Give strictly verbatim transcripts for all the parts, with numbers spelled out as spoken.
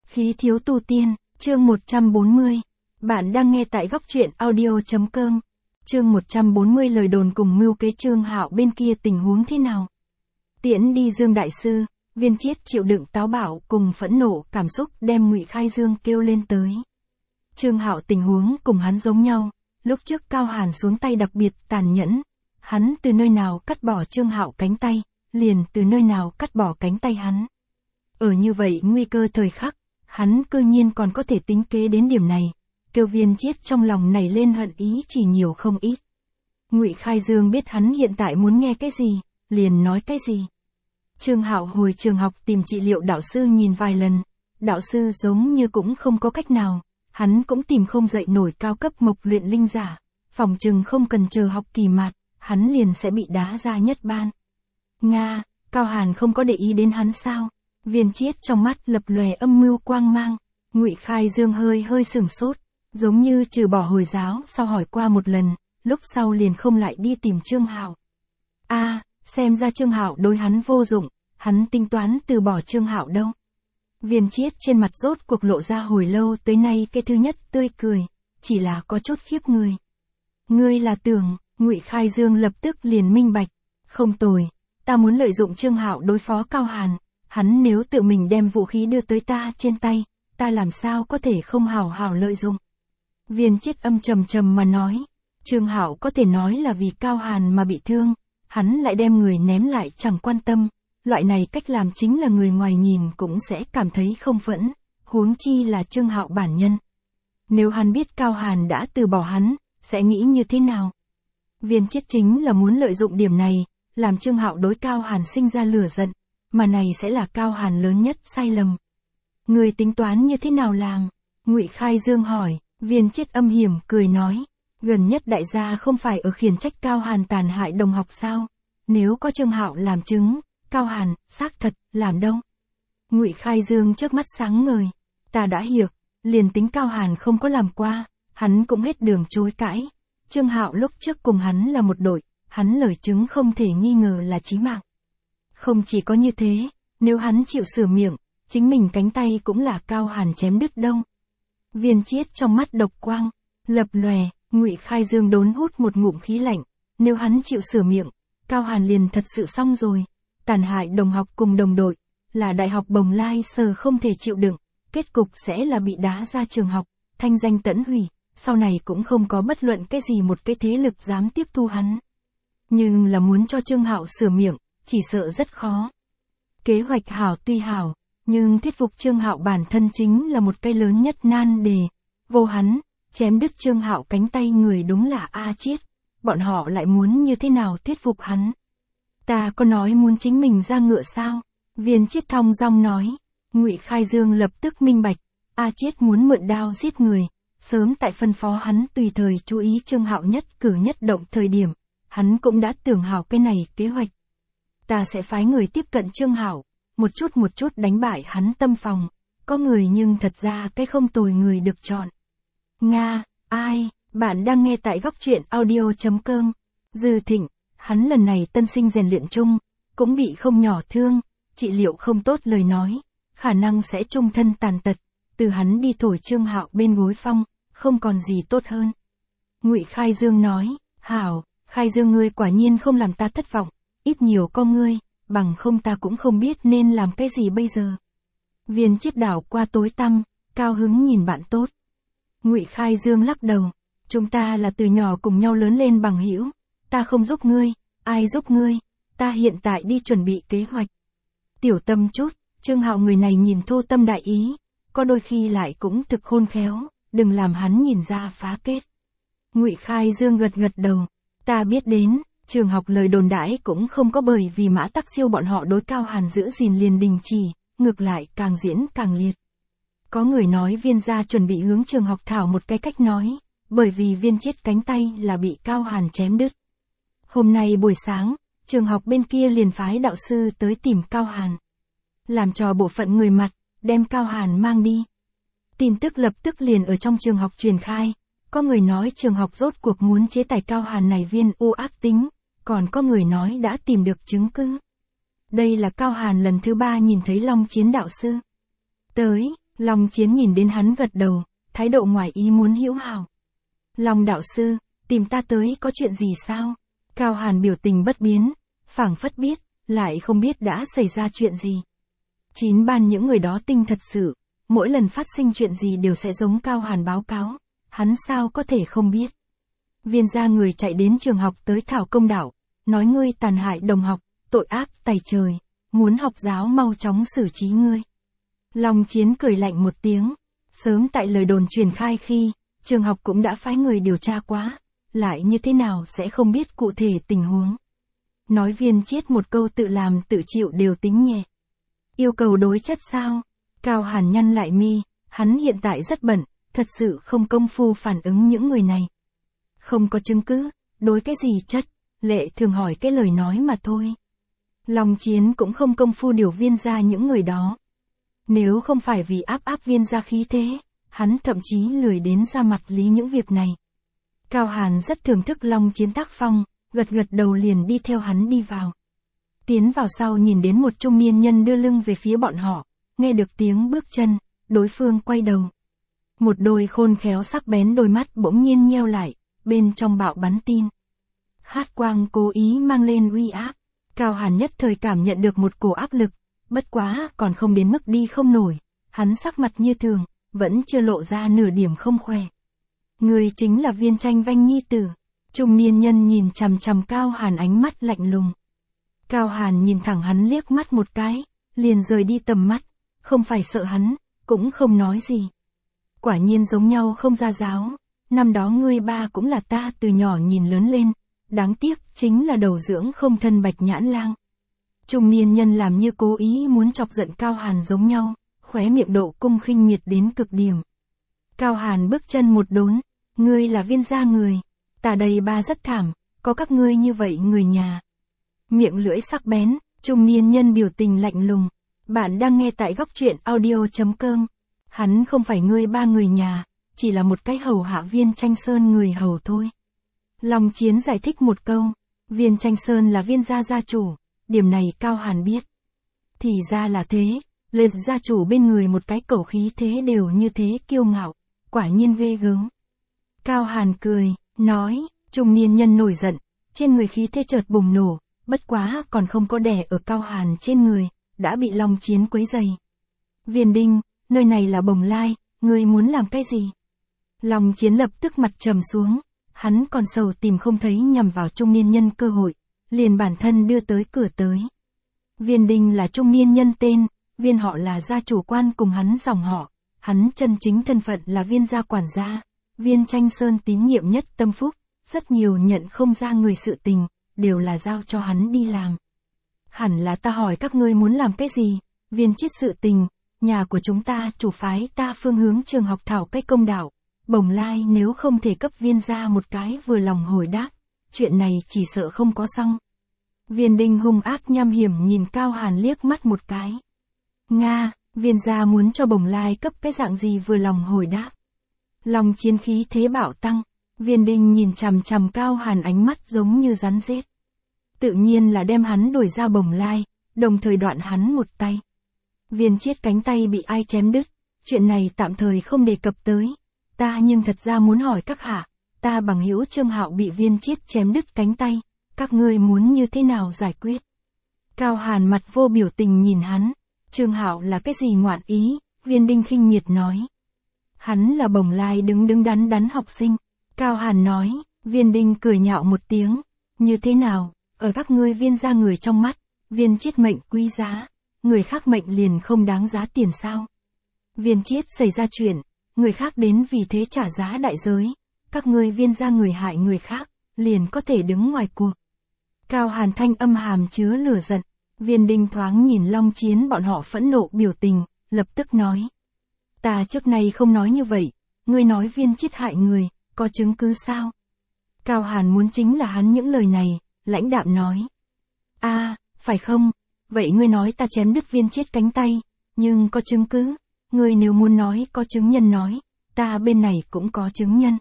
Khí thiếu tu tiên, chương một trăm bốn mươi. Bạn đang nghe tại góc truyện audio.com. Chương một trăm bốn mươi lời đồn cùng mưu kế Trương Hạo bên kia tình huống thế nào? Tiễn đi Dương đại sư, Viên Chiết chịu đựng táo bạo cùng phẫn nộ cảm xúc đem Ngụy Khai Dương kêu lên tới. Trương Hạo tình huống cùng hắn giống nhau, lúc trước Cao Hàn xuống tay đặc biệt tàn nhẫn, hắn từ nơi nào cắt bỏ Trương Hạo cánh tay, liền từ nơi nào cắt bỏ cánh tay hắn. Ở như vậy nguy cơ thời khắc, hắn cư nhiên còn có thể tính kế đến điểm này, kêu Viên Chiết trong lòng nảy lên hận ý chỉ nhiều không ít. Ngụy Khai Dương biết hắn hiện tại muốn nghe cái gì, liền nói cái gì. Trương Hạo hồi trường học tìm trị liệu đạo sư nhìn vài lần, đạo sư giống như cũng không có cách nào, hắn cũng tìm không dậy nổi cao cấp mộc luyện linh giả, phòng chừng không cần chờ học kỳ mạt, hắn liền sẽ bị đá ra nhất ban. Nga, Cao Hàn không có để ý đến hắn sao? Viên Chiết trong mắt lập lòe âm mưu quang mang, Ngụy Khai Dương hơi hơi sửng sốt, giống như trừ bỏ Hồi giáo sau hỏi qua một lần, lúc sau liền không lại đi tìm Trương Hạo. A, à, xem ra Trương Hạo đối hắn vô dụng, hắn tính toán từ bỏ Trương Hạo đâu. Viên Chiết trên mặt rốt cuộc lộ ra hồi lâu tới nay cái thứ nhất tươi cười, chỉ là có chút khiếp người. Ngươi là tưởng, Ngụy Khai Dương lập tức liền minh bạch, không tồi, ta muốn lợi dụng Trương Hạo đối phó Cao Hàn, hắn nếu tự mình đem vũ khí đưa tới ta trên tay, ta làm sao có thể không hảo hảo lợi dụng. Viên Chiết âm trầm trầm mà nói, Trương Hạo có thể nói là vì Cao Hàn mà bị thương, hắn lại đem người ném lại chẳng quan tâm, loại này cách làm chính là người ngoài nhìn cũng sẽ cảm thấy không phẫn, huống chi là Trương Hạo bản nhân. Nếu hắn biết Cao Hàn đã từ bỏ hắn, sẽ nghĩ như thế nào? Viên Chiết chính là muốn lợi dụng điểm này, làm Trương Hạo đối Cao Hàn sinh ra lửa giận, mà này sẽ là Cao Hàn lớn nhất sai lầm. Người tính toán như thế nào làm? Ngụy Khai Dương hỏi. Viên Chiết âm hiểm cười nói, gần nhất đại gia không phải ở khiển trách Cao Hàn tàn hại đồng học sao? Nếu có Trương Hạo làm chứng, Cao Hàn, xác thật, làm đâu? Ngụy Khai Dương trước mắt sáng ngời, ta đã hiểu, liền tính Cao Hàn không có làm qua, hắn cũng hết đường chối cãi. Trương Hạo lúc trước cùng hắn là một đội, hắn lời chứng không thể nghi ngờ là chí mạng. Không chỉ có như thế, nếu hắn chịu sửa miệng, chính mình cánh tay cũng là Cao Hàn chém đứt đâu. Viên Chiết trong mắt độc quang, lập lòe, Ngụy Khai Dương đốn hút một ngụm khí lạnh, nếu hắn chịu sửa miệng, Cao Hàn liền thật sự xong rồi, tàn hại đồng học cùng đồng đội, là đại học Bồng Lai Sờ không thể chịu đựng, kết cục sẽ là bị đá ra trường học, thanh danh tẫn hủy, sau này cũng không có bất luận cái gì một cái thế lực dám tiếp thu hắn. Nhưng là muốn cho Trương Hạo sửa miệng, chỉ sợ rất khó. Kế hoạch hảo tuy hảo, nhưng thuyết phục Trương Hạo bản thân chính là một cái lớn nhất nan đề. Vô hắn, chém đứt Trương Hạo cánh tay người đúng là A Chiết. Bọn họ lại muốn như thế nào thuyết phục hắn? Ta có nói muốn chính mình ra ngựa sao? Viên Chiết thong dong nói. Ngụy Khai Dương lập tức minh bạch. A Chiết muốn mượn đao giết người. Sớm tại phân phó hắn tùy thời chú ý Trương Hạo nhất cử nhất động thời điểm. Hắn cũng đã tưởng hảo cái này kế hoạch. Ta sẽ phái người tiếp cận Trương Hạo, một chút một chút đánh bại hắn tâm phòng, có người nhưng thật ra cái không tồi người được chọn. Nga, ai, bạn đang nghe tại góc truyện audio.com. Dư Thịnh, hắn lần này tân sinh rèn luyện chung, cũng bị không nhỏ thương, trị liệu không tốt lời nói, khả năng sẽ chung thân tàn tật, từ hắn đi thổi Trương Hạo bên gối phong, không còn gì tốt hơn. Ngụy Khai Dương nói, hảo, Khai Dương ngươi quả nhiên không làm ta thất vọng, ít nhiều có ngươi, bằng không ta cũng không biết nên làm cái gì bây giờ. Viên Chiết đảo qua tối tăm, cao hứng nhìn bạn tốt. Ngụy Khai Dương lắc đầu, chúng ta là từ nhỏ cùng nhau lớn lên bằng hữu, ta không giúp ngươi, ai giúp ngươi, ta hiện tại đi chuẩn bị kế hoạch. Tiểu tâm chút, Trương Hạo người này nhìn thô tâm đại ý, có đôi khi lại cũng thực khôn khéo, đừng làm hắn nhìn ra phá kết. Ngụy Khai Dương gật gật đầu, ta biết đến. Trường học lời đồn đãi cũng không có bởi vì Mã Tắc Siêu bọn họ đối Cao Hàn giữ gìn liền đình chỉ, ngược lại càng diễn càng liệt. Có người nói Viên gia chuẩn bị hướng trường học thảo một cái cách nói, bởi vì Viên Chiết cánh tay là bị Cao Hàn chém đứt. Hôm nay buổi sáng, trường học bên kia liền phái đạo sư tới tìm Cao Hàn. Làm cho bộ phận người mặt, đem Cao Hàn mang đi. Tin tức lập tức liền ở trong trường học truyền khai, có người nói trường học rốt cuộc muốn chế tài Cao Hàn này viên u ác tính. Còn có người nói đã tìm được chứng cứ. Đây là Cao Hàn lần thứ ba nhìn thấy Long Chiến đạo sư. Tới, Long Chiến nhìn đến hắn gật đầu, thái độ ngoài ý muốn hữu hảo. Long đạo sư, tìm ta tới có chuyện gì sao? Cao Hàn biểu tình bất biến, phảng phất biết, lại không biết đã xảy ra chuyện gì. Chín ban những người đó tinh thật sự, mỗi lần phát sinh chuyện gì đều sẽ giống Cao Hàn báo cáo, hắn sao có thể không biết. Viên gia người chạy đến trường học tới thảo công đạo, nói ngươi tàn hại đồng học, tội ác tày trời, muốn học giáo mau chóng xử trí ngươi. Long Chiến cười lạnh một tiếng, sớm tại lời đồn truyền khai khi, trường học cũng đã phái người điều tra quá, lại như thế nào sẽ không biết cụ thể tình huống. Nói Viên Chiết một câu tự làm tự chịu đều tính nhẹ. Yêu cầu đối chất sao? Cao Hàn nhăn lại mi, hắn hiện tại rất bận, thật sự không công phu phản ứng những người này. Không có chứng cứ, đối cái gì chất, lệ thường hỏi cái lời nói mà thôi. Long Chiến cũng không công phu điều Viên ra những người đó. Nếu không phải vì áp áp Viên ra khí thế, hắn thậm chí lười đến ra mặt lý những việc này. Cao Hàn rất thưởng thức Long Chiến tác phong, gật gật đầu liền đi theo hắn đi vào. Tiến vào sau nhìn đến một trung niên nhân đưa lưng về phía bọn họ, nghe được tiếng bước chân, đối phương quay đầu. Một đôi khôn khéo sắc bén đôi mắt bỗng nhiên nheo lại, bên trong bạo bắn tin. Hát quang cố ý mang lên uy áp, Cao Hàn nhất thời cảm nhận được một cổ áp lực, bất quá còn không đến mức đi không nổi, hắn sắc mặt như thường, vẫn chưa lộ ra nửa điểm không khỏe. Người chính là Viên Tranh Vanh nhi tử. Trung niên nhân nhìn chằm chằm Cao Hàn ánh mắt lạnh lùng. Cao Hàn nhìn thẳng hắn liếc mắt một cái, liền rời đi tầm mắt, không phải sợ hắn, cũng không nói gì. Quả nhiên giống nhau không ra giáo, năm đó ngươi ba cũng là ta từ nhỏ nhìn lớn lên, đáng tiếc chính là đầu dưỡng không thân Bạch Nhãn Lang. Trung niên nhân làm như cố ý muốn chọc giận Cao Hàn giống nhau, khóe miệng độ cung khinh miệt đến cực điểm. Cao Hàn bước chân một đốn, ngươi là Viên gia người. Ta đây ba rất thảm, có các ngươi như vậy người nhà. Miệng lưỡi sắc bén, trung niên nhân biểu tình lạnh lùng. Bạn đang nghe tại góc truyện audio chấm com. Hắn không phải ngươi ba người nhà, chỉ là một cái hầu hạ Viên Tranh Sơn người hầu thôi. Long Chiến giải thích một câu, Viên Tranh Sơn là Viên gia gia chủ, điểm này Cao Hàn biết. Thì ra là thế, lên gia chủ bên người một cái cẩu khí thế đều như thế kiêu ngạo, quả nhiên ghê gớm. Cao Hàn cười, nói, trung niên nhân nổi giận, trên người khí thế chợt bùng nổ, bất quá còn không có đè ở Cao Hàn trên người, đã bị Long Chiến quấy dày. Viên Đinh, nơi này là Bồng Lai, ngươi muốn làm cái gì? Long Chiến lập tức mặt trầm xuống, hắn còn sầu tìm không thấy nhằm vào trung niên nhân cơ hội, liền bản thân đưa tới cửa tới. Viên Đinh là trung niên nhân tên, Viên họ là gia chủ quan cùng hắn dòng họ, hắn chân chính thân phận là Viên gia quản gia. Viên Tranh Sơn tín nhiệm nhất tâm phúc, rất nhiều nhận không ra người sự tình, đều là giao cho hắn đi làm. Hẳn là ta hỏi các ngươi muốn làm cái gì? Viên Chiết sự tình, nhà của chúng ta chủ phái ta phương hướng trường học thảo cách công đạo. Bồng Lai nếu không thể cấp Viên gia một cái vừa lòng hồi đáp, chuyện này chỉ sợ không có xong. Viên Đinh hung ác nham hiểm nhìn Cao Hàn liếc mắt một cái. Nga, Viên gia muốn cho Bồng Lai cấp cái dạng gì vừa lòng hồi đáp. Long Chiến khí thế bạo tăng, Viên Đinh nhìn chằm chằm Cao Hàn ánh mắt giống như rắn rết. Tự nhiên là đem hắn đuổi ra Bồng Lai, đồng thời đoạn hắn một tay. Viên Chiết cánh tay bị ai chém đứt, chuyện này tạm thời không đề cập tới. Ta nhưng thật ra muốn hỏi các hạ, ta bằng hữu Trương Hạo bị Viên Chiết chém đứt cánh tay, các ngươi muốn như thế nào giải quyết? Cao Hàn mặt vô biểu tình nhìn hắn, Trương Hạo là cái gì ngoạn ý? Viên Đinh khinh miệt nói. Hắn là Bồng Lai đứng đứng đắn đắn học sinh. Cao Hàn nói, Viên Đinh cười nhạo một tiếng. Như thế nào, ở các ngươi Viên gia người trong mắt, Viên Chiết mệnh quý giá, người khác mệnh liền không đáng giá tiền sao? Viên Chiết xảy ra chuyện, người khác đến vì thế trả giá đại giới, các ngươi Viên gia người hại người khác, liền có thể đứng ngoài cuộc. Cao Hàn thanh âm hàm chứa lửa giận, Viên Đinh thoáng nhìn Long Chiến bọn họ phẫn nộ biểu tình, lập tức nói. Ta trước nay không nói như vậy, ngươi nói Viên Chiết hại người, có chứng cứ sao? Cao Hàn muốn chính là hắn những lời này, lãnh đạm nói. A, à, phải không? Vậy ngươi nói ta chém đứt Viên Chiết cánh tay, nhưng có chứng cứ? Ngươi nếu muốn nói có chứng nhân nói, ta bên này cũng có chứng nhân.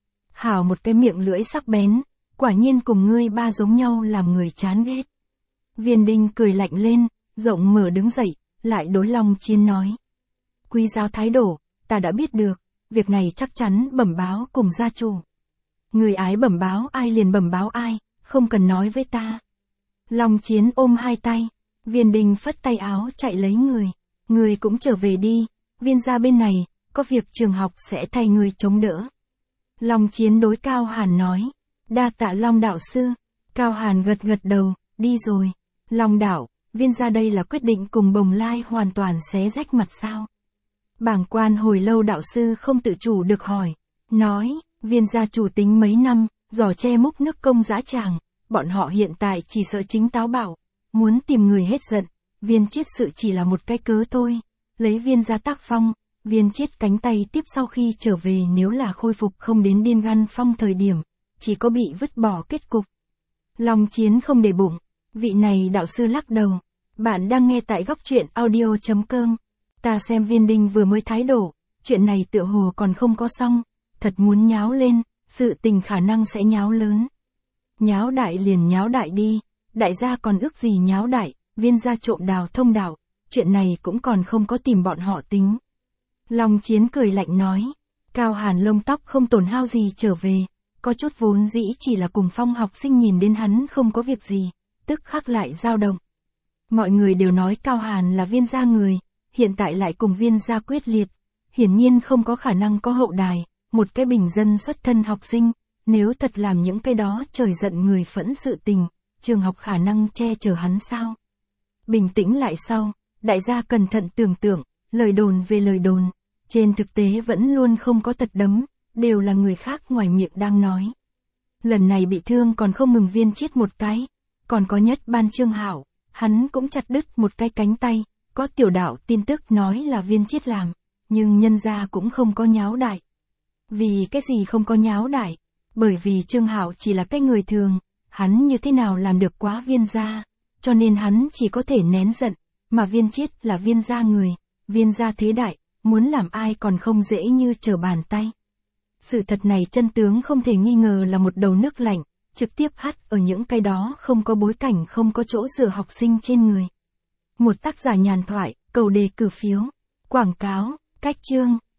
Hảo một cái miệng lưỡi sắc bén, quả nhiên cùng ngươi ba giống nhau làm người chán ghét. Viên Đinh cười lạnh lên, rộng mở đứng dậy, lại đối Long Chiến nói. quý giáo thái độ, ta đã biết được, việc này chắc chắn bẩm báo cùng gia chủ. Người ái bẩm báo ai liền bẩm báo ai, không cần nói với ta. Long Chiến ôm hai tay, Viên Đình phất tay áo chạy lấy người. Người cũng trở về đi, Viên gia bên này, có việc trường học sẽ thay người chống đỡ. Long Chiến đối Cao Hàn nói, đa tạ Long đạo sư. Cao Hàn gật gật đầu, đi rồi. Long đạo, Viên gia đây là quyết định cùng Bồng Lai hoàn toàn xé rách mặt sao? Bảng Quan hồi lâu đạo sư không tự chủ được hỏi, nói, Viên gia chủ tính mấy năm, giỏ che múc nước công dã tràng, bọn họ hiện tại chỉ sợ chính táo bạo, muốn tìm người hết giận, Viên Chiết sự chỉ là một cái cớ thôi, lấy Viên gia tác phong, Viên Chiết cánh tay tiếp sau khi trở về nếu là khôi phục không đến Điên Gan Phong thời điểm, chỉ có bị vứt bỏ kết cục. Long Chiến không để bụng, vị này đạo sư lắc đầu, bạn đang nghe tại góc truyện audio chấm com, ta xem Viên Đình vừa mới thái độ, chuyện này tựa hồ còn không có xong, thật muốn nháo lên, sự tình khả năng sẽ nháo lớn. Nháo đại liền nháo đại đi, đại gia còn ước gì nháo đại, Viên gia trộm đào thông đạo, chuyện này cũng còn không có tìm bọn họ tính. Long Chiến cười lạnh nói, Cao Hàn lông tóc không tổn hao gì trở về, có chút vốn dĩ chỉ là cùng Phong học sinh nhìn đến hắn không có việc gì, tức khắc lại dao động. Mọi người đều nói Cao Hàn là Viên gia người, hiện tại lại cùng Viên gia quyết liệt, hiển nhiên không có khả năng có hậu đài, một cái bình dân xuất thân học sinh, nếu thật làm những cái đó trời giận người phẫn sự tình, trường học khả năng che chở hắn sao? Bình tĩnh lại sau, đại gia cẩn thận tưởng tượng, lời đồn về lời đồn, trên thực tế vẫn luôn không có tật đấm, đều là người khác ngoài miệng đang nói. Lần này bị thương còn không mừng Viên Chiết một cái, còn có Nhất Ban Trương Hạo, hắn cũng chặt đứt một cái cánh tay, có tiểu đạo tin tức nói là Viên Chiết làm, nhưng nhân gia cũng không có nháo đại. Vì cái gì không có nháo đại? Bởi vì Trương Hạo chỉ là cái người thường, hắn như thế nào làm được quá Viên gia, cho nên hắn chỉ có thể nén giận, mà Viên Chiết là Viên gia người, Viên gia thế đại, muốn làm ai còn không dễ như trở bàn tay. Sự thật này chân tướng không thể nghi ngờ là một đầu nước lạnh, trực tiếp hắt ở những cái đó không có bối cảnh không có chỗ dựa học sinh trên người. Một tác giả nhàn thoại, cầu đề cử phiếu, quảng cáo, cách chương.